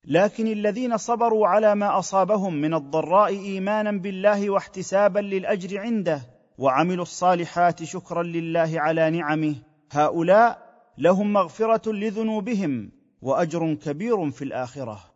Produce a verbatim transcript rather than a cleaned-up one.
لكن الذين صبروا على ما اصابهم من الضراء ايمانا بالله واحتسابا للاجر عنده، وعملوا الصالحات شكرا لله على نعمه، هؤلاء لهم مغفره لذنوبهم واجر كبير في الاخره.